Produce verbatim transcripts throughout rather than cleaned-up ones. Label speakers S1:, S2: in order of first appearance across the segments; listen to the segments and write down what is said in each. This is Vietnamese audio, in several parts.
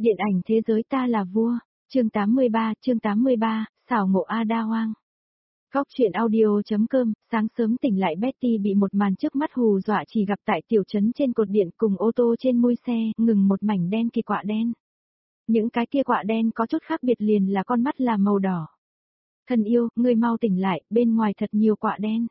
S1: Điện ảnh thế giới ta là vua, chương tám mươi ba, chương tám mươi ba, xảo ngộ Ada Wong. Góc truyện audio.com, sáng sớm tỉnh lại Betty bị một màn trước mắt hù dọa chỉ gặp tại tiểu trấn trên cột điện cùng ô tô trên mui xe, ngừng một mảnh đen kỳ quạ đen. Những cái kia quạ đen có chút khác biệt liền là con mắt là màu đỏ. Thân yêu, ngươi mau tỉnh lại, bên ngoài thật nhiều quạ đen.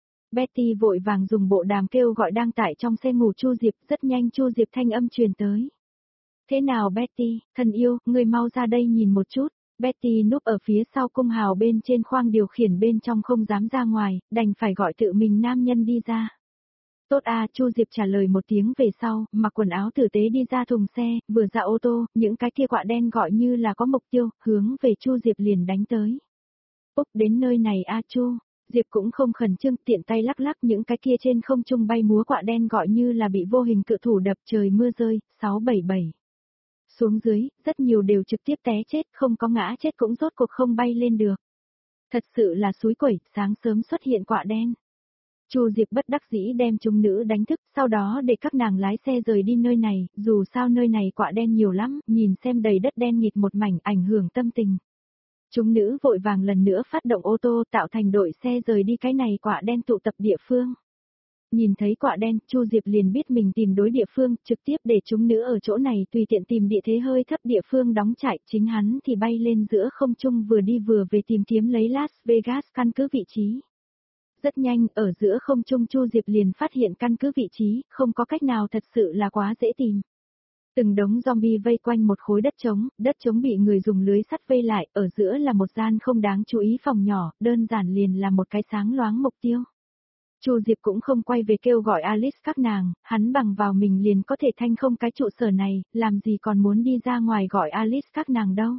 S1: Betty vội vàng dùng bộ đàm kêu gọi đang tại trong xe ngủ Chu Diệp, rất nhanh Chu Diệp thanh âm truyền tới. Thế nào Betty, thân yêu, ngươi mau ra đây nhìn một chút. Betty núp ở phía sau cung hào bên trên khoang điều khiển bên trong không dám ra ngoài, đành phải gọi tự mình nam nhân đi ra. Tốt à, Chu Diệp trả lời một tiếng về sau, mặc quần áo tử tế đi ra thùng xe, vừa ra ô tô, những cái kia quạ đen gọi như là có mục tiêu, hướng về Chu Diệp liền đánh tới. Úc đến nơi này a Chu, Diệp cũng không khẩn trương, tiện tay lắc lắc những cái kia trên không trung bay múa quạ đen gọi như là bị vô hình cự thủ đập trời mưa rơi, sáu bảy bảy. Xuống dưới, rất nhiều đều trực tiếp té chết, không có ngã chết cũng rốt cuộc không bay lên được. Thật sự là xúi quẩy, sáng sớm xuất hiện quạ đen. Chu Diệp bất đắc dĩ đem chúng nữ đánh thức, sau đó để các nàng lái xe rời đi nơi này, dù sao nơi này quạ đen nhiều lắm, nhìn xem đầy đất đen nghịt một mảnh ảnh hưởng tâm tình. Chúng nữ vội vàng lần nữa phát động ô tô tạo thành đội xe rời đi cái này quạ đen tụ tập địa phương. Nhìn thấy quạ đen, Chu Diệp liền biết mình tìm đối địa phương, trực tiếp để chúng nữ ở chỗ này tùy tiện tìm địa thế hơi thấp địa phương đóng trại, chính hắn thì bay lên giữa không trung vừa đi vừa về tìm kiếm lấy Las Vegas căn cứ vị trí. Rất nhanh, ở giữa không trung Chu Diệp liền phát hiện căn cứ vị trí, không có cách nào thật sự là quá dễ tìm. Từng đống zombie vây quanh một khối đất trống, đất trống bị người dùng lưới sắt vây lại, ở giữa là một gian không đáng chú ý phòng nhỏ, đơn giản liền là một cái sáng loáng mục tiêu. Chu Diệp cũng không quay về kêu gọi Alice các nàng, hắn bằng vào mình liền có thể thanh không cái trụ sở này, làm gì còn muốn đi ra ngoài gọi Alice các nàng đâu.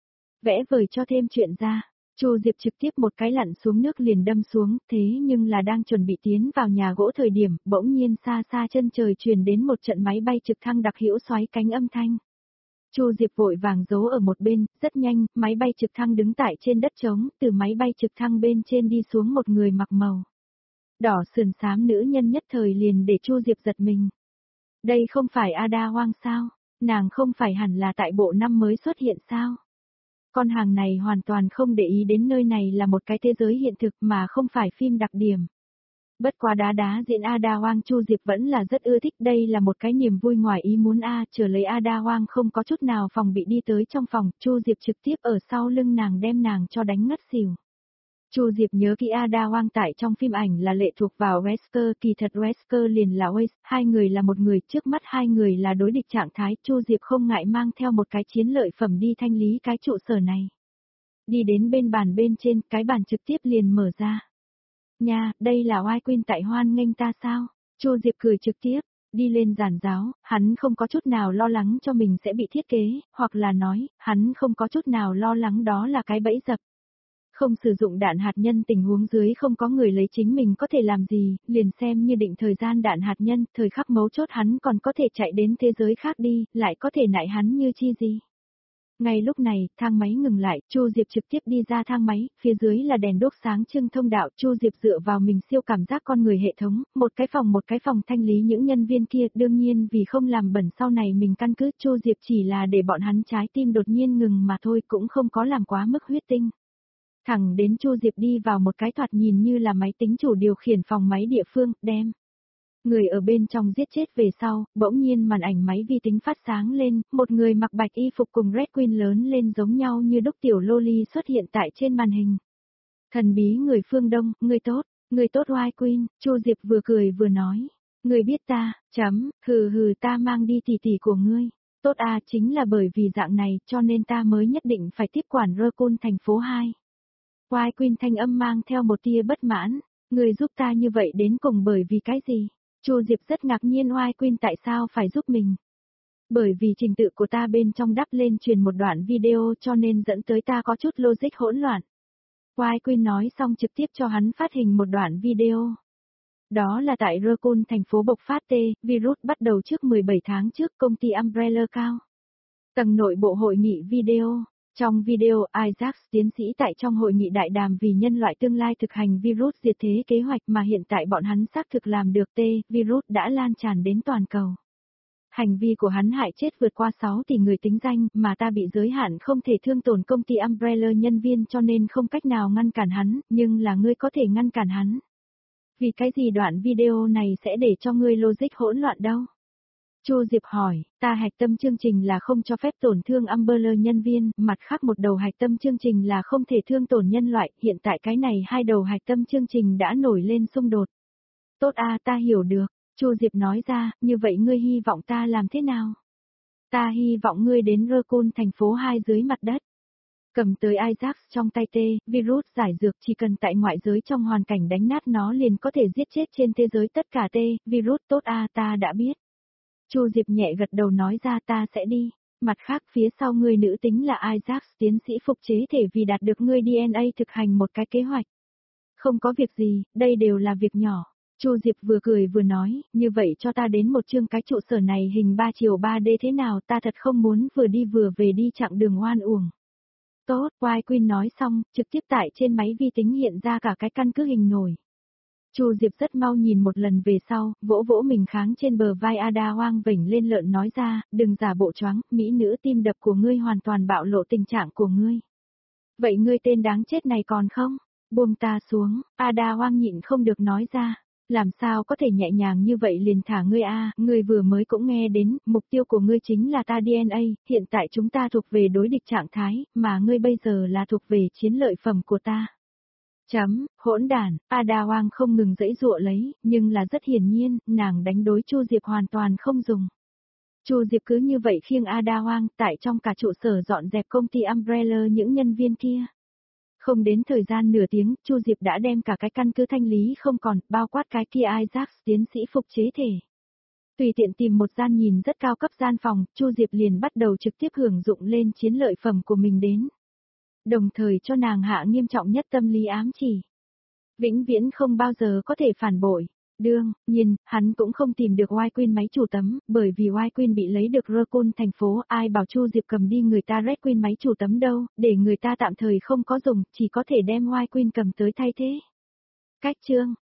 S1: Vẽ vời cho thêm chuyện ra, Chu Diệp trực tiếp một cái lặn xuống nước liền đâm xuống, thế nhưng là đang chuẩn bị tiến vào nhà gỗ thời điểm, bỗng nhiên xa xa chân trời truyền đến một trận máy bay trực thăng đặc hữu xoáy cánh âm thanh. Chu Diệp vội vàng giấu ở một bên, rất nhanh, máy bay trực thăng đứng tại trên đất trống, từ máy bay trực thăng bên trên đi xuống một người mặc màu đỏ sườn xám nữ nhân nhất thời liền để Chu Diệp giật mình. Đây không phải Ada Wong sao? Nàng không phải hẳn là tại bộ năm mới xuất hiện sao? Con hàng này hoàn toàn không để ý đến nơi này là một cái thế giới hiện thực mà không phải phim đặc điểm. Bất quá đá đá diễn Ada Wong Chu Diệp vẫn là rất ưa thích, đây là một cái niềm vui ngoài ý muốn a, chờ lấy Ada Wong không có chút nào phòng bị đi tới trong phòng, Chu Diệp trực tiếp ở sau lưng nàng đem nàng cho đánh ngất xỉu. Chu Diệp nhớ kỹ Ada Wong tại trong phim ảnh là lệ thuộc vào Wesker, kỳ thật Wesker liền là Waze, hai người là một người, trước mắt hai người là đối địch trạng thái, Chu Diệp không ngại mang theo một cái chiến lợi phẩm đi thanh lý cái trụ sở này. Đi đến bên bàn bên trên, cái bàn trực tiếp liền mở ra. Nha, đây là Oai Quyên tại hoan nghênh ta sao? Chu Diệp cười trực tiếp, đi lên giàn giáo, hắn không có chút nào lo lắng cho mình sẽ bị thiết kế, hoặc là nói, hắn không có chút nào lo lắng đó là cái bẫy dập. Không sử dụng đạn hạt nhân tình huống dưới không có người lấy chính mình có thể làm gì, liền xem như định thời gian đạn hạt nhân, thời khắc mấu chốt hắn còn có thể chạy đến thế giới khác đi, lại có thể nại hắn như chi gì. Ngay lúc này, thang máy ngừng lại, Chu Diệp trực tiếp đi ra thang máy, phía dưới là đèn đốt sáng trưng thông đạo, Chu Diệp dựa vào mình siêu cảm giác con người hệ thống, một cái phòng một cái phòng thanh lý những nhân viên kia, đương nhiên vì không làm bẩn sau này mình căn cứ, Chu Diệp chỉ là để bọn hắn trái tim đột nhiên ngừng mà thôi, cũng không có làm quá mức huyết tinh. Thẳng đến Chu Diệp đi vào một cái thoạt nhìn như là máy tính chủ điều khiển phòng máy địa phương, đem người ở bên trong giết chết về sau, bỗng nhiên màn ảnh máy vi tính phát sáng lên, một người mặc bạch y phục cùng Red Queen lớn lên giống nhau như đúc tiểu loli xuất hiện tại trên màn hình. Thần bí người phương Đông, người tốt, người tốt White Queen, Chu Diệp vừa cười vừa nói, người biết ta, chấm, hừ hừ ta mang đi tỷ tỷ của ngươi. Tốt à, chính là bởi vì dạng này cho nên ta mới nhất định phải tiếp quản Raccoon thành phố hai. White Queen thanh âm mang theo một tia bất mãn, người giúp ta như vậy đến cùng bởi vì cái gì? Chu Diệp rất ngạc nhiên White Queen tại sao phải giúp mình? Bởi vì trình tự của ta bên trong đắp lên truyền một đoạn video cho nên dẫn tới ta có chút logic hỗn loạn. White Queen nói xong trực tiếp cho hắn phát hình một đoạn video. Đó là tại Raccoon thành phố bộc phát T, virus bắt đầu trước mười bảy tháng trước công ty Umbrella cao. Tầng nội bộ hội nghị video. Trong video, Isaac tiến sĩ tại trong hội nghị đại đàm vì nhân loại tương lai thực hành virus diệt thế kế hoạch mà hiện tại bọn hắn xác thực làm được T, virus đã lan tràn đến toàn cầu. Hành vi của hắn hại chết vượt qua sáu tỷ người tính danh, mà ta bị giới hạn không thể thương tổn công ty Umbrella nhân viên cho nên không cách nào ngăn cản hắn, nhưng là ngươi có thể ngăn cản hắn. Vì cái gì đoạn video này sẽ để cho ngươi logic hỗn loạn đâu? Chu Diệp hỏi, ta hạch tâm chương trình là không cho phép tổn thương Umbrella nhân viên, mặt khác một đầu hạch tâm chương trình là không thể thương tổn nhân loại, hiện tại cái này hai đầu hạch tâm chương trình đã nổi lên xung đột. Tốt a, ta hiểu được, Chu Diệp nói ra, như vậy ngươi hy vọng ta làm thế nào? Ta hy vọng ngươi đến Raccoon thành phố hai dưới mặt đất. Cầm tới Isaac trong tay tê, virus giải dược chỉ cần tại ngoại giới trong hoàn cảnh đánh nát nó liền có thể giết chết trên thế giới tất cả tê, virus tốt a, ta đã biết. Chu Diệp nhẹ gật đầu nói ra ta sẽ đi. Mặt khác phía sau người nữ tính là Isaac tiến sĩ phục chế thể vì đạt được ngươi đê en a thực hành một cái kế hoạch. Không có việc gì, đây đều là việc nhỏ. Chu Diệp vừa cười vừa nói, như vậy cho ta đến một chương cái trụ sở này hình ba chiều ba D thế nào, ta thật không muốn vừa đi vừa về đi chặng đường oan uổng. Tốt, White Queen nói xong, trực tiếp tại trên máy vi tính hiện ra cả cái căn cứ hình nổi. Chu Diệp rất mau nhìn một lần về sau, vỗ vỗ mình kháng trên bờ vai Ada Wang vểnh lên lợn nói ra, đừng giả bộ choáng, mỹ nữ tim đập của ngươi hoàn toàn bạo lộ tình trạng của ngươi. Vậy ngươi tên đáng chết này còn không? Buông ta xuống, Ada Wang nhịn không được nói ra. Làm sao có thể nhẹ nhàng như vậy liền thả ngươi a, ngươi vừa mới cũng nghe đến, mục tiêu của ngươi chính là ta đê en a, hiện tại chúng ta thuộc về đối địch trạng thái, mà ngươi bây giờ là thuộc về chiến lợi phẩm của ta. Chấm, hỗn đản, Ada Wang không ngừng giãy giụa lấy, nhưng là rất hiển nhiên, nàng đánh đối Chu Diệp hoàn toàn không dùng. Chu Diệp cứ như vậy khiêng Ada Wang tại trong cả trụ sở dọn dẹp công ty Umbrella những nhân viên kia. Không đến thời gian nửa tiếng, Chu Diệp đã đem cả cái căn cứ thanh lý không còn, bao quát cái kia Isaac tiến sĩ phục chế thể. Tùy tiện tìm một gian nhìn rất cao cấp gian phòng, Chu Diệp liền bắt đầu trực tiếp hưởng dụng lên chiến lợi phẩm của mình đến. Đồng thời cho nàng hạ nghiêm trọng nhất tâm lý ám chỉ. Vĩnh viễn không bao giờ có thể phản bội. Đương nhiên, hắn cũng không tìm được White Queen máy chủ tấm, bởi vì White Queen bị lấy được Raccoon thành phố, ai bảo Chu Diệp cầm đi người ta Red Queen máy chủ tấm đâu, để người ta tạm thời không có dùng, chỉ có thể đem White Queen cầm tới thay thế. Cách chương